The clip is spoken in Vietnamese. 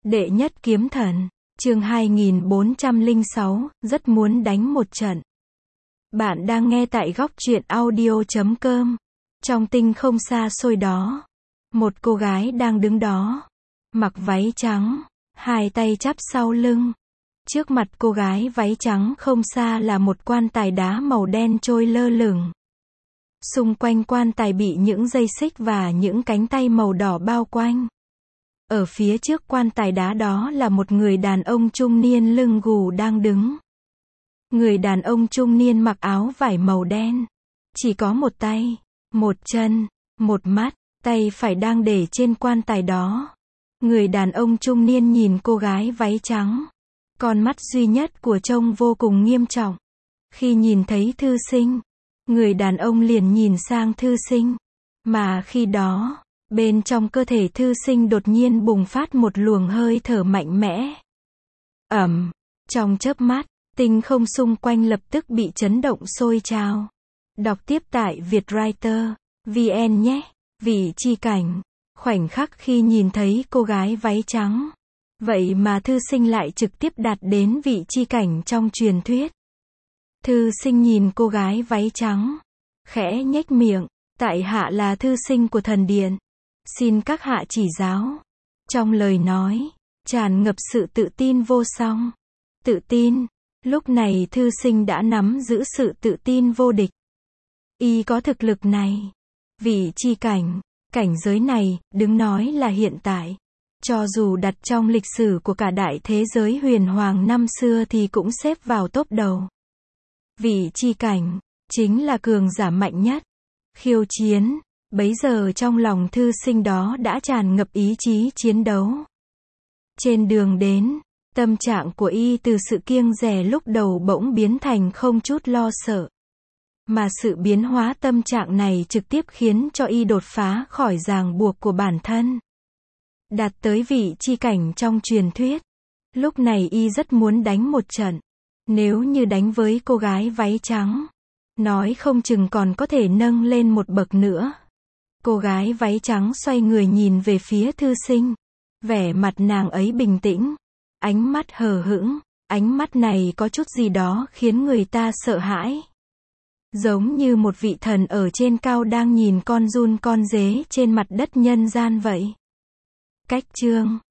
Đệ nhất kiếm thần, chương 2406, rất muốn đánh một trận. Bạn đang nghe tại góc truyện audio.com. Trong tinh không xa xôi đó, một cô gái đang đứng đó, mặc váy trắng, hai tay chắp sau lưng. Trước mặt cô gái váy trắng không xa là một quan tài đá màu đen trôi lơ lửng. Xung quanh quan tài bị những dây xích và những cánh tay màu đỏ bao quanh. Ở phía trước quan tài đá đó là một người đàn ông trung niên lưng gù đang đứng. Người đàn ông trung niên mặc áo vải màu đen. Chỉ có một tay, một chân, một mắt, tay phải đang để trên quan tài đó. Người đàn ông trung niên nhìn cô gái váy trắng. Con mắt duy nhất của trông vô cùng nghiêm trọng. Khi nhìn thấy thư sinh, người đàn ông liền nhìn sang thư sinh. Mà khi đó, bên trong cơ thể thư sinh đột nhiên bùng phát một luồng hơi thở mạnh mẽ. Ầm, trong chớp mắt, tinh không xung quanh lập tức bị chấn động sôi trào. Đọc tiếp tại Vietwriter VN nhé. Vị chi cảnh, khoảnh khắc khi nhìn thấy cô gái váy trắng. Vậy mà thư sinh lại trực tiếp đạt đến vị chi cảnh trong truyền thuyết. Thư sinh nhìn cô gái váy trắng, khẽ nhếch miệng, tại hạ là thư sinh của thần điện. Xin các hạ chỉ giáo. Trong lời nói, tràn ngập sự tự tin vô song. Tự tin, lúc này thư sinh đã nắm giữ sự tự tin vô địch. Y có thực lực này. Vị chi cảnh, cảnh giới này, đừng nói là hiện tại. Cho dù đặt trong lịch sử của cả đại thế giới huyền hoàng năm xưa thì cũng xếp vào top đầu. Vị chi cảnh, chính là cường giả mạnh nhất. Khiêu chiến, bấy giờ trong lòng thư sinh đó đã tràn ngập ý chí chiến đấu. Trên đường đến, tâm trạng của y từ sự kiêng dè lúc đầu bỗng biến thành không chút lo sợ. Mà sự biến hóa tâm trạng này trực tiếp khiến cho y đột phá khỏi ràng buộc của bản thân. Đạt tới vị chi cảnh trong truyền thuyết. Lúc này y rất muốn đánh một trận. Nếu như đánh với cô gái váy trắng, nói không chừng còn có thể nâng lên một bậc nữa. Cô gái váy trắng xoay người nhìn về phía thư sinh. Vẻ mặt nàng ấy bình tĩnh, ánh mắt hờ hững, ánh mắt này có chút gì đó khiến người ta sợ hãi. Giống như một vị thần ở trên cao đang nhìn con giun con dế trên mặt đất nhân gian vậy. Cách chương